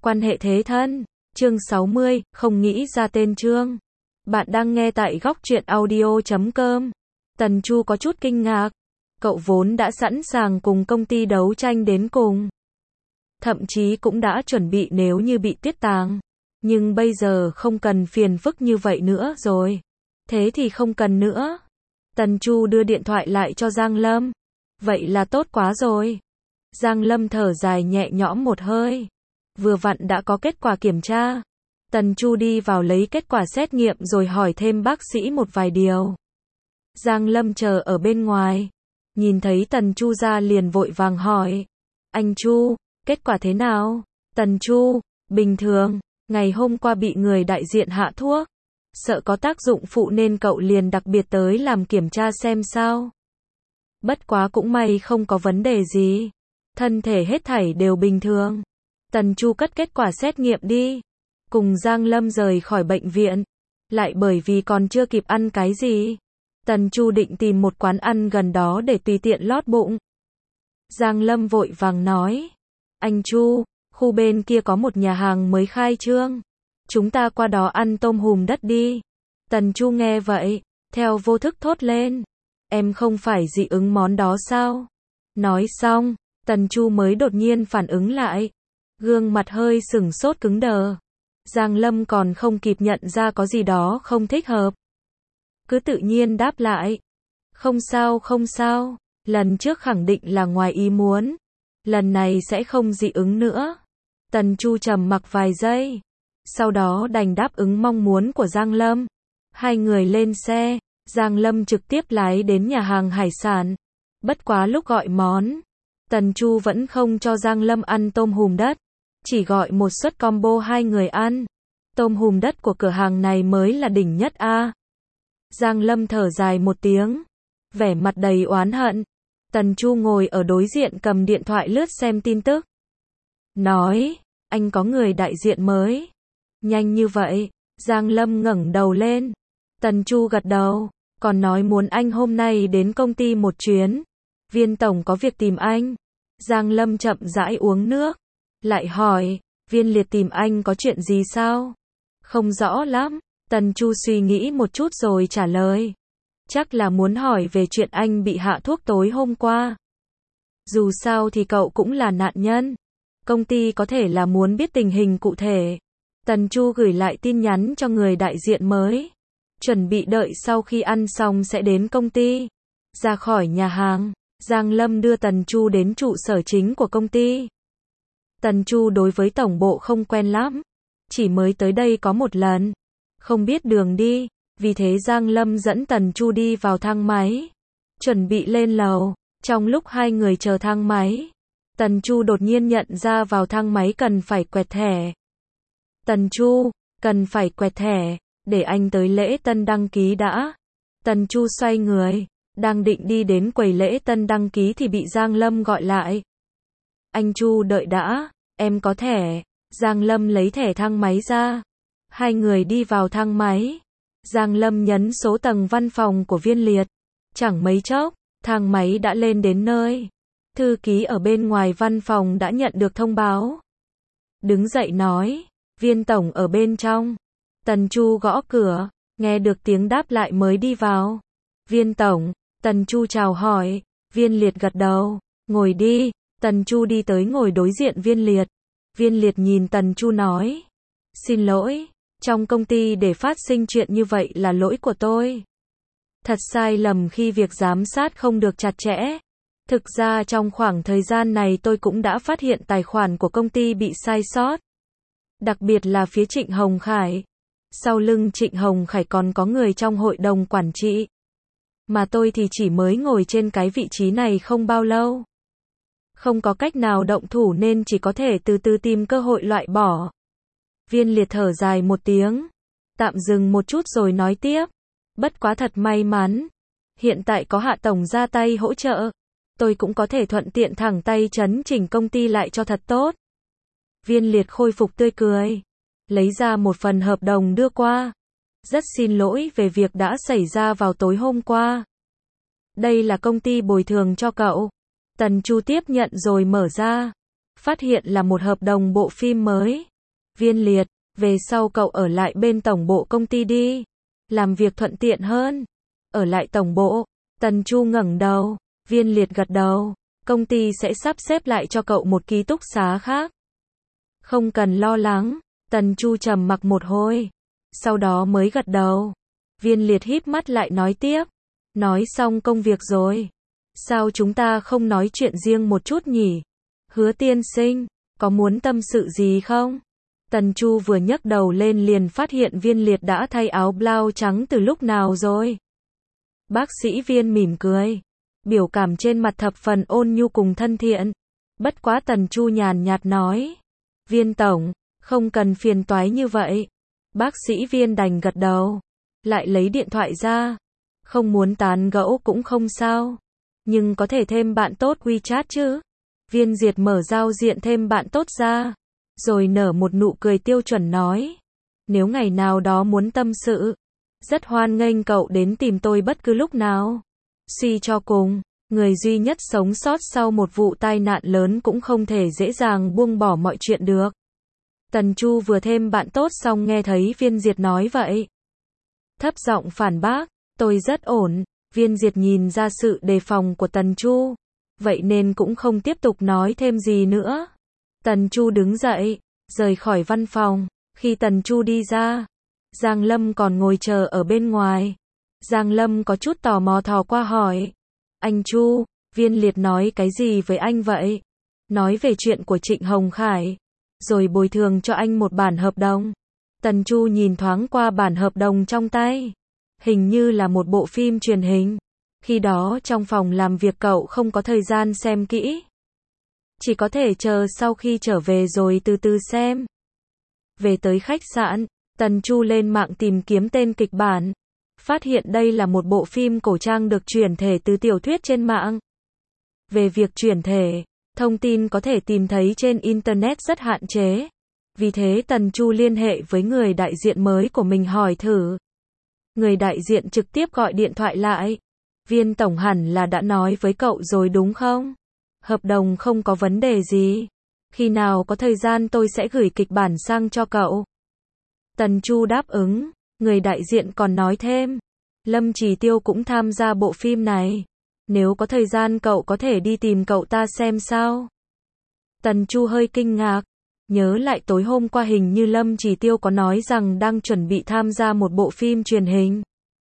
Quan hệ thế thân. Chương 60, không nghĩ ra tên chương. Bạn đang nghe tại góc truyện audio.com. Tần Chu có chút kinh ngạc. Cậu vốn đã sẵn sàng cùng công ty đấu tranh đến cùng. Thậm chí cũng đã chuẩn bị nếu như bị tuyết tàng. Nhưng bây giờ không cần phiền phức như vậy nữa rồi. Thế thì không cần nữa. Tần Chu đưa điện thoại lại cho Giang Lâm. Vậy là tốt quá rồi. Giang Lâm thở dài nhẹ nhõm một hơi. Vừa vặn đã có kết quả kiểm tra. Tần Chu đi vào lấy kết quả xét nghiệm rồi hỏi thêm bác sĩ một vài điều. Giang Lâm chờ ở bên ngoài. Nhìn thấy Tần Chu ra liền vội vàng hỏi. Anh Chu, kết quả thế nào? Tần Chu, bình thường. Ngày hôm qua bị người đại diện hạ thuốc. Sợ có tác dụng phụ nên cậu liền đặc biệt tới làm kiểm tra xem sao. Bất quá cũng may không có vấn đề gì. Thân thể hết thảy đều bình thường. Tần Chu cất kết quả xét nghiệm đi. Cùng Giang Lâm rời khỏi bệnh viện. Lại bởi vì còn chưa kịp ăn cái gì. Tần Chu định tìm một quán ăn gần đó để tùy tiện lót bụng. Giang Lâm vội vàng nói. Anh Chu, khu bên kia có một nhà hàng mới khai trương. Chúng ta qua đó ăn tôm hùm đất đi. Tần Chu nghe vậy, theo vô thức thốt lên. Em không phải dị ứng món đó sao? Nói xong, Tần Chu mới đột nhiên phản ứng lại. Gương mặt hơi sừng sốt cứng đờ. Giang Lâm còn không kịp nhận ra có gì đó không thích hợp. Cứ tự nhiên đáp lại. Không sao không sao. Lần trước khẳng định là ngoài ý muốn. Lần này sẽ không dị ứng nữa. Tần Chu trầm mặc vài giây. Sau đó đành đáp ứng mong muốn của Giang Lâm. Hai người lên xe. Giang Lâm trực tiếp lái đến nhà hàng hải sản. Bất quá lúc gọi món, Tần Chu vẫn không cho Giang Lâm ăn tôm hùm đất. Chỉ gọi một suất combo hai người ăn. Tôm hùm đất của cửa hàng này mới là đỉnh nhất a. Giang Lâm thở dài một tiếng. Vẻ mặt đầy oán hận. Tần Chu ngồi ở đối diện cầm điện thoại lướt xem tin tức. Nói, anh có người đại diện mới. Nhanh như vậy. Giang Lâm ngẩng đầu lên. Tần Chu gật đầu. Còn nói muốn anh hôm nay đến công ty một chuyến. Viên tổng có việc tìm anh. Giang Lâm chậm rãi uống nước. Lại hỏi, Viên Liệt tìm anh có chuyện gì sao? Không rõ lắm. Tần Chu suy nghĩ một chút rồi trả lời. Chắc là muốn hỏi về chuyện anh bị hạ thuốc tối hôm qua. Dù sao thì cậu cũng là nạn nhân. Công ty có thể là muốn biết tình hình cụ thể. Tần Chu gửi lại tin nhắn cho người đại diện mới. Chuẩn bị đợi sau khi ăn xong sẽ đến công ty. Ra khỏi nhà hàng, Giang Lâm đưa Tần Chu đến trụ sở chính của công ty. Tần Chu đối với tổng bộ không quen lắm. Chỉ mới tới đây có một lần. Không biết đường đi. Vì thế Giang Lâm dẫn Tần Chu đi vào thang máy. Chuẩn bị lên lầu. Trong lúc hai người chờ thang máy, Tần Chu đột nhiên nhận ra vào thang máy cần phải quẹt thẻ. Tần Chu, cần phải quẹt thẻ. Để anh tới lễ tân đăng ký đã. Tần Chu xoay người. Đang định đi đến quầy lễ tân đăng ký thì bị Giang Lâm gọi lại. Anh Chu đợi đã. Em có thẻ. Giang Lâm lấy thẻ thang máy ra. Hai người đi vào thang máy. Giang Lâm nhấn số tầng văn phòng của Viên Liệt. Chẳng mấy chốc, thang máy đã lên đến nơi. Thư ký ở bên ngoài văn phòng đã nhận được thông báo. Đứng dậy nói, Viên tổng ở bên trong. Tần Chu gõ cửa, nghe được tiếng đáp lại mới đi vào. Viên tổng, Tần Chu chào hỏi. Viên Liệt gật đầu, ngồi đi. Tần Chu đi tới ngồi đối diện Viên Liệt. Viên Liệt nhìn Tần Chu nói, xin lỗi, trong công ty để phát sinh chuyện như vậy là lỗi của tôi. Thật sai lầm khi việc giám sát không được chặt chẽ. Thực ra trong khoảng thời gian này tôi cũng đã phát hiện tài khoản của công ty bị sai sót. Đặc biệt là phía Trịnh Hồng Khải. Sau lưng Trịnh Hồng Khải còn có người trong hội đồng quản trị. Mà tôi thì chỉ mới ngồi trên cái vị trí này không bao lâu. Không có cách nào động thủ nên chỉ có thể từ từ tìm cơ hội loại bỏ. Viên Liệt thở dài một tiếng. Tạm dừng một chút rồi nói tiếp. Bất quá thật may mắn. Hiện tại có Hạ tổng ra tay hỗ trợ. Tôi cũng có thể thuận tiện thẳng tay chấn chỉnh công ty lại cho thật tốt. Viên Liệt khôi phục tươi cười. Lấy ra một phần hợp đồng đưa qua. Rất xin lỗi về việc đã xảy ra vào tối hôm qua. Đây là công ty bồi thường cho cậu. Tần Chu tiếp nhận rồi mở ra. Phát hiện là một hợp đồng bộ phim mới. Viên Liệt, về sau cậu ở lại bên tổng bộ công ty đi. Làm việc thuận tiện hơn. Ở lại tổng bộ. Tần Chu ngẩng đầu. Viên Liệt gật đầu. Công ty sẽ sắp xếp lại cho cậu một ký túc xá khác. Không cần lo lắng. Tần Chu trầm mặc một hồi. Sau đó mới gật đầu. Viên Liệt híp mắt lại nói tiếp. Nói xong công việc rồi. Sao chúng ta không nói chuyện riêng một chút nhỉ? Hứa tiên sinh, có muốn tâm sự gì không? Tần Chu vừa nhấc đầu lên liền phát hiện Viên Liệt đã thay áo blau trắng từ lúc nào rồi. Bác sĩ Viên mỉm cười. Biểu cảm trên mặt thập phần ôn nhu cùng thân thiện. Bất quá Tần Chu nhàn nhạt nói. Viên tổng, không cần phiền toái như vậy. Bác sĩ Viên đành gật đầu. Lại lấy điện thoại ra. Không muốn tán gẫu cũng không sao. Nhưng có thể thêm bạn tốt WeChat chứ. Viên Diệt mở giao diện thêm bạn tốt ra. Rồi nở một nụ cười tiêu chuẩn nói. Nếu ngày nào đó muốn tâm sự. Rất hoan nghênh cậu đến tìm tôi bất cứ lúc nào. Suy cho cùng, người duy nhất sống sót sau một vụ tai nạn lớn cũng không thể dễ dàng buông bỏ mọi chuyện được. Tần Chu vừa thêm bạn tốt xong nghe thấy Viên Diệt nói vậy. Thấp giọng phản bác, tôi rất ổn. Viên Diệt nhìn ra sự đề phòng của Tần Chu. Vậy nên cũng không tiếp tục nói thêm gì nữa. Tần Chu đứng dậy, rời khỏi văn phòng. Khi Tần Chu đi ra, Giang Lâm còn ngồi chờ ở bên ngoài. Giang Lâm có chút tò mò thò qua hỏi. Anh Chu, Viên Liệt nói cái gì với anh vậy? Nói về chuyện của Trịnh Hồng Khải. Rồi bồi thường cho anh một bản hợp đồng. Tần Chu nhìn thoáng qua bản hợp đồng trong tay. Hình như là một bộ phim truyền hình. Khi đó trong phòng làm việc cậu không có thời gian xem kỹ. Chỉ có thể chờ sau khi trở về rồi từ từ xem. Về tới khách sạn, Tần Chu lên mạng tìm kiếm tên kịch bản. Phát hiện đây là một bộ phim cổ trang được chuyển thể từ tiểu thuyết trên mạng. Về việc chuyển thể, thông tin có thể tìm thấy trên Internet rất hạn chế. Vì thế Tần Chu liên hệ với người đại diện mới của mình hỏi thử. Người đại diện trực tiếp gọi điện thoại lại. Viên tổng hẳn là đã nói với cậu rồi đúng không? Hợp đồng không có vấn đề gì. Khi nào có thời gian tôi sẽ gửi kịch bản sang cho cậu. Tần Chu đáp ứng. Người đại diện còn nói thêm. Lâm Chỉ Tiêu cũng tham gia bộ phim này. Nếu có thời gian cậu có thể đi tìm cậu ta xem sao? Tần Chu hơi kinh ngạc. Nhớ lại tối hôm qua hình như Lâm Chỉ Tiêu có nói rằng đang chuẩn bị tham gia một bộ phim truyền hình.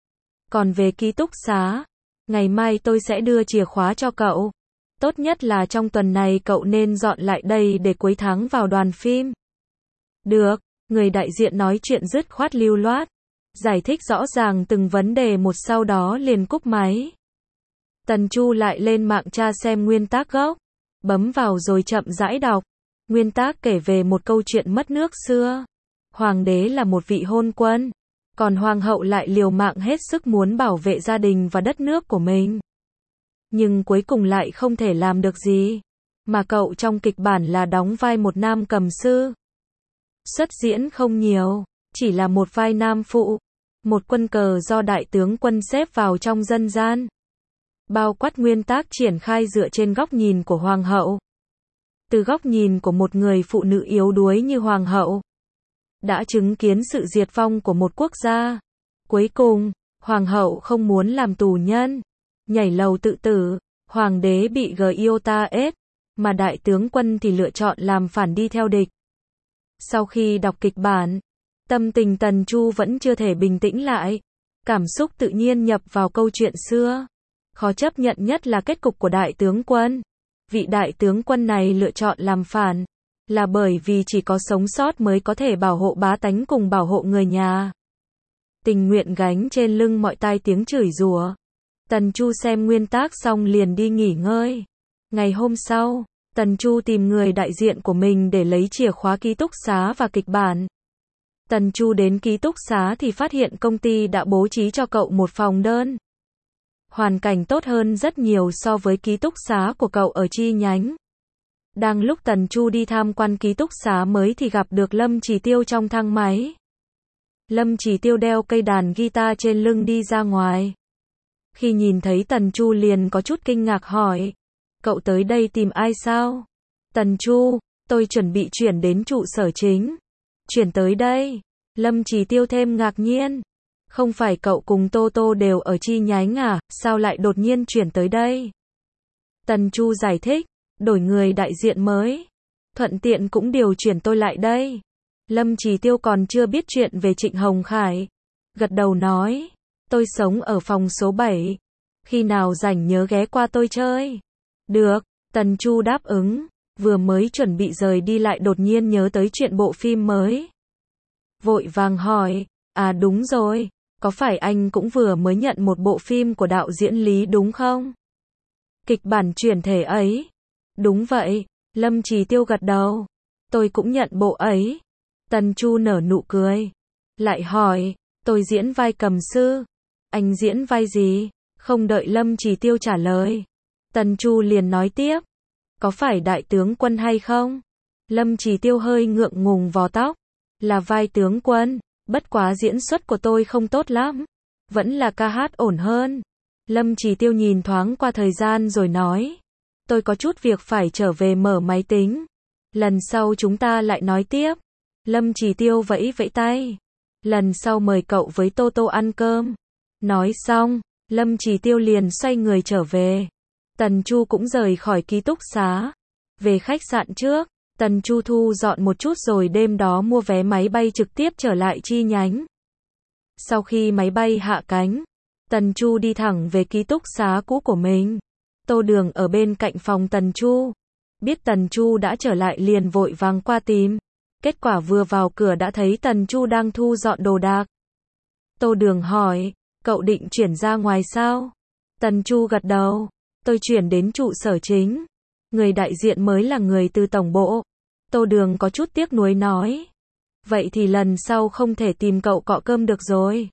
Còn về ký túc xá, ngày mai tôi sẽ đưa chìa khóa cho cậu. Tốt nhất là trong tuần này cậu nên dọn lại đây để cuối tháng vào đoàn phim. Được, người đại diện nói chuyện dứt khoát lưu loát. Giải thích rõ ràng từng vấn đề một sau đó liền cúp máy. Tần Chu lại lên mạng tra xem nguyên tác gốc. Bấm vào rồi chậm rãi đọc. Nguyên tác kể về một câu chuyện mất nước xưa. Hoàng đế là một vị hôn quân. Còn hoàng hậu lại liều mạng hết sức muốn bảo vệ gia đình và đất nước của mình. Nhưng cuối cùng lại không thể làm được gì. Mà cậu trong kịch bản là đóng vai một nam cầm sư. Xuất diễn không nhiều, chỉ là một vai nam phụ. Một quân cờ do đại tướng quân xếp vào trong dân gian. Bao quát nguyên tác triển khai dựa trên góc nhìn của hoàng hậu. Từ góc nhìn của một người phụ nữ yếu đuối như hoàng hậu. Đã chứng kiến sự diệt vong của một quốc gia. Cuối cùng, hoàng hậu không muốn làm tù nhân. Nhảy lầu tự tử, hoàng đế bị Giota ết. Mà đại tướng quân thì lựa chọn làm phản đi theo địch. Sau khi đọc kịch bản, tâm tình Tần Chu vẫn chưa thể bình tĩnh lại. Cảm xúc tự nhiên nhập vào câu chuyện xưa. Khó chấp nhận nhất là kết cục của đại tướng quân. Vị đại tướng quân này lựa chọn làm phản. Là bởi vì chỉ có sống sót mới có thể bảo hộ bá tánh cùng bảo hộ người nhà. Tình nguyện gánh trên lưng mọi tai tiếng chửi rủa. Tần Chu xem nguyên tác xong liền đi nghỉ ngơi. Ngày hôm sau, Tần Chu tìm người đại diện của mình để lấy chìa khóa ký túc xá và kịch bản. Tần Chu đến ký túc xá thì phát hiện công ty đã bố trí cho cậu một phòng đơn. Hoàn cảnh tốt hơn rất nhiều so với ký túc xá của cậu ở chi nhánh. Đang lúc Tần Chu đi tham quan ký túc xá mới thì gặp được Lâm Chỉ Tiêu trong thang máy. Lâm Chỉ Tiêu đeo cây đàn guitar trên lưng đi ra ngoài. Khi nhìn thấy Tần Chu liền có chút kinh ngạc hỏi. Cậu tới đây tìm ai sao? Tần Chu, tôi chuẩn bị chuyển đến trụ sở chính. Chuyển tới đây. Lâm Chỉ Tiêu thêm ngạc nhiên. Không phải cậu cùng Tô Tô đều ở chi nhánh à, sao lại đột nhiên chuyển tới đây? Tần Chu giải thích, đổi người đại diện mới. Thuận tiện cũng điều chuyển tôi lại đây. Lâm Chỉ Tiêu còn chưa biết chuyện về Trịnh Hồng Khải. Gật đầu nói, tôi sống ở phòng số 7. Khi nào rảnh nhớ ghé qua tôi chơi. Được, Tần Chu đáp ứng. Vừa mới chuẩn bị rời đi lại đột nhiên nhớ tới chuyện bộ phim mới. Vội vàng hỏi, à đúng rồi, có phải anh cũng vừa mới nhận một bộ phim của đạo diễn Lý đúng không? Kịch bản chuyển thể ấy. Đúng vậy, Lâm Chỉ Tiêu gật đầu. Tôi cũng nhận bộ ấy. Tần Chu nở nụ cười. Lại hỏi, tôi diễn vai cầm sư. Anh diễn vai gì? Không đợi Lâm Chỉ Tiêu trả lời. Tần Chu liền nói tiếp. Có phải đại tướng quân hay không? Lâm Chỉ Tiêu hơi ngượng ngùng vò tóc. Là vai tướng quân, bất quá diễn xuất của tôi không tốt lắm. Vẫn là ca hát ổn hơn. Lâm Chỉ Tiêu nhìn thoáng qua thời gian rồi nói. Tôi có chút việc phải trở về mở máy tính. Lần sau chúng ta lại nói tiếp. Lâm Chỉ Tiêu vẫy vẫy tay. Lần sau mời cậu với Tô Tô ăn cơm. Nói xong, Lâm Chỉ Tiêu liền xoay người trở về. Tần Chu cũng rời khỏi ký túc xá. Về khách sạn trước, Tần Chu thu dọn một chút rồi đêm đó mua vé máy bay trực tiếp trở lại chi nhánh. Sau khi máy bay hạ cánh, Tần Chu đi thẳng về ký túc xá cũ của mình. Tô Đường ở bên cạnh phòng Tần Chu. Biết Tần Chu đã trở lại liền vội vàng qua tìm. Kết quả vừa vào cửa đã thấy Tần Chu đang thu dọn đồ đạc. Tô Đường hỏi, cậu định chuyển ra ngoài sao? Tần Chu gật đầu, tôi chuyển đến trụ sở chính. Người đại diện mới là người từ tổng bộ. Tô Đường có chút tiếc nuối nói. Vậy thì lần sau không thể tìm cậu cọ cơm được rồi.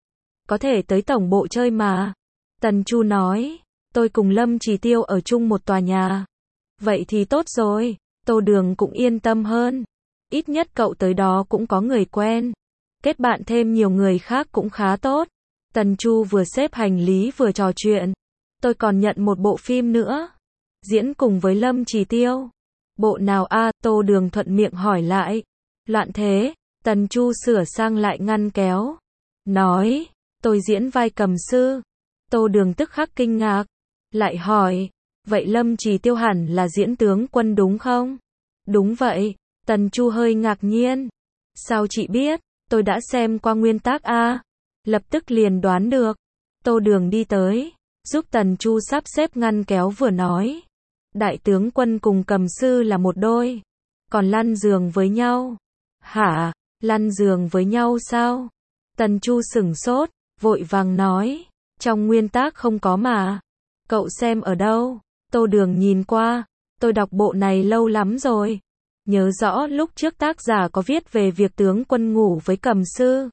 Có thể tới tổng bộ chơi mà. Tần Chu nói, tôi cùng Lâm Chỉ Tiêu ở chung một tòa nhà. Vậy thì tốt rồi, Tô Đường cũng yên tâm hơn. Ít nhất cậu tới đó cũng có người quen. Kết bạn thêm nhiều người khác cũng khá tốt. Tần Chu vừa xếp hành lý vừa trò chuyện. Tôi còn nhận một bộ phim nữa. Diễn cùng với Lâm Chỉ Tiêu. Bộ nào a? Tô Đường thuận miệng hỏi lại. Loạn thế, Tần Chu sửa sang lại ngăn kéo. Nói, tôi diễn vai cầm sư. Tô Đường tức khắc kinh ngạc. Lại hỏi, vậy Lâm Chỉ Tiêu hẳn là diễn tướng quân đúng không? Đúng vậy, Tần Chu hơi ngạc nhiên. Sao chị biết? Tôi đã xem qua nguyên tác a. Lập tức liền đoán được. Tô Đường đi tới, giúp Tần Chu sắp xếp ngăn kéo vừa nói. Đại tướng quân cùng cầm sư là một đôi. Còn lăn giường với nhau. Hả? Lăn giường với nhau sao? Tần Chu sửng sốt, vội vàng nói. Trong nguyên tác không có mà. Cậu xem ở đâu? Tô Đường nhìn qua. Tôi đọc bộ này lâu lắm rồi. Nhớ rõ lúc trước tác giả có viết về việc tướng quân ngủ với cầm sư.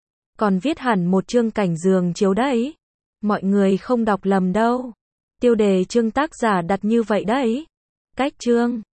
Còn viết hẳn một chương cảnh giường chiếu đấy. Mọi người không đọc lầm đâu. Tiêu đề chương tác giả đặt như vậy đấy. Cách chương